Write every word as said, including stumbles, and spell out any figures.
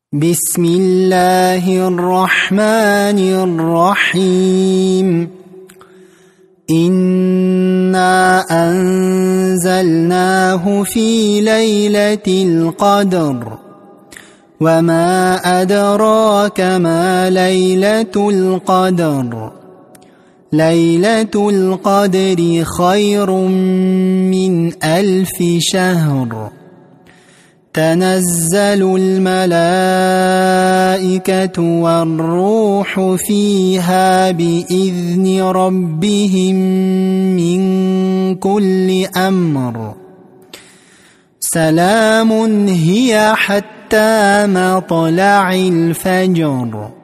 بسم الله الرحمن الرحيم إنا أنزلناه في ليلة القدر وما أدراك ما ليلة القدر ليلة القدر خير من ألف شهر تنزل الملائكة والروح فيها بإذن ربهم من كل أمر سلام هي حتى مطلع الفجر.